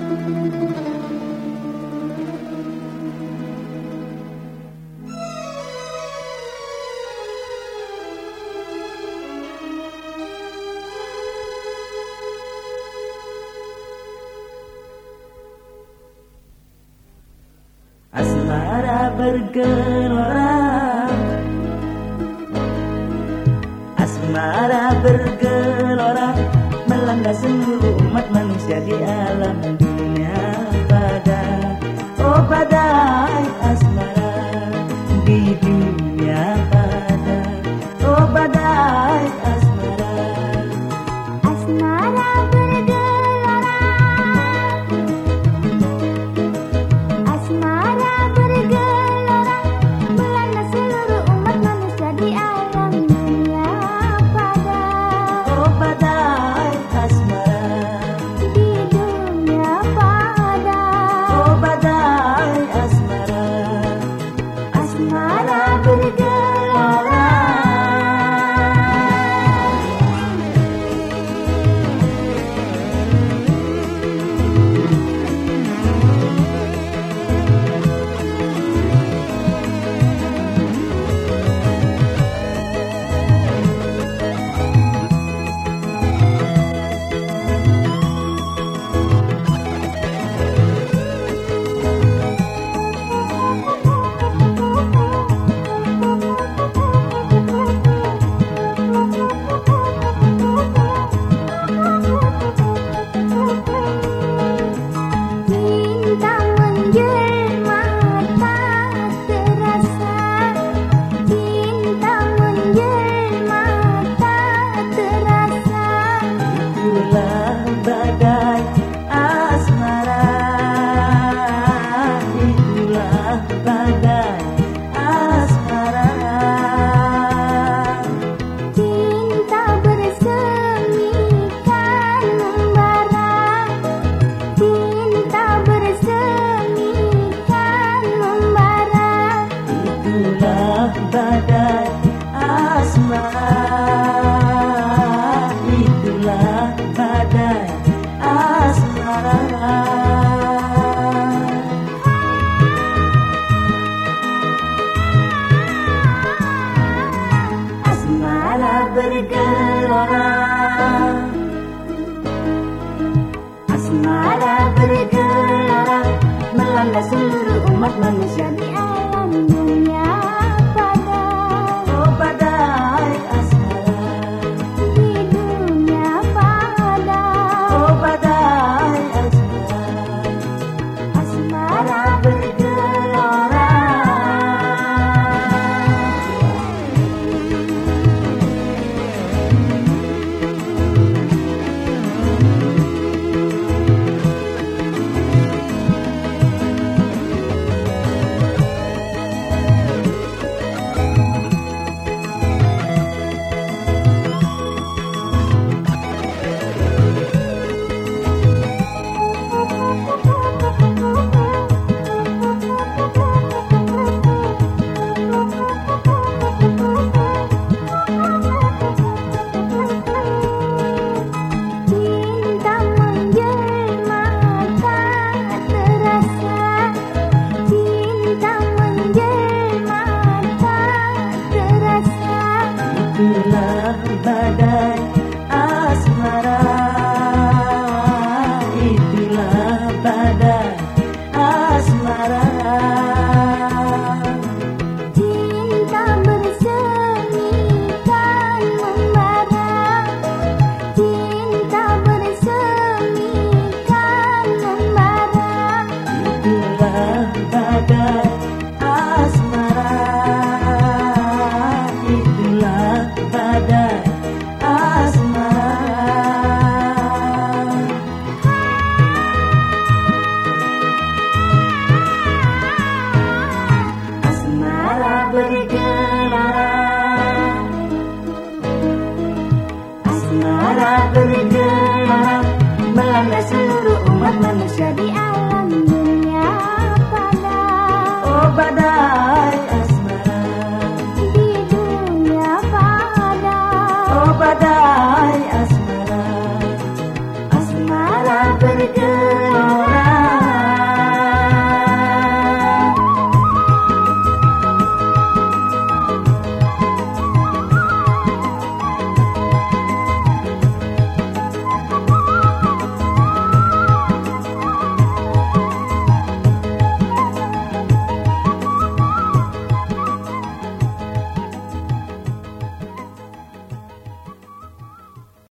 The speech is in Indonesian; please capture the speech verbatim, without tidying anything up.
Asmara bergelora, asmara bergelora, melanda seluruh umat manusia di alam dunia. Pada oh badai asmara di dunia, pada oh badai asmara. Asmara bergelora, asmara bergelora, melanda seluruh umat manusia di alam dunia. Pada Oh badai asmara di dunia, pada oh badai asmara. asmara bergelora. Cinta menjelma tak terasa, cinta menjelma tak terasa. Itulah badai asmara, itulah badai asmara. Cinta bersemi kan membara, cinta bersemi kan membara. Itulah badai asmara, itulah badai asmara. Asmara bergelora, asmara bergelora, melanda seluruh umat manusia Di alam dunia.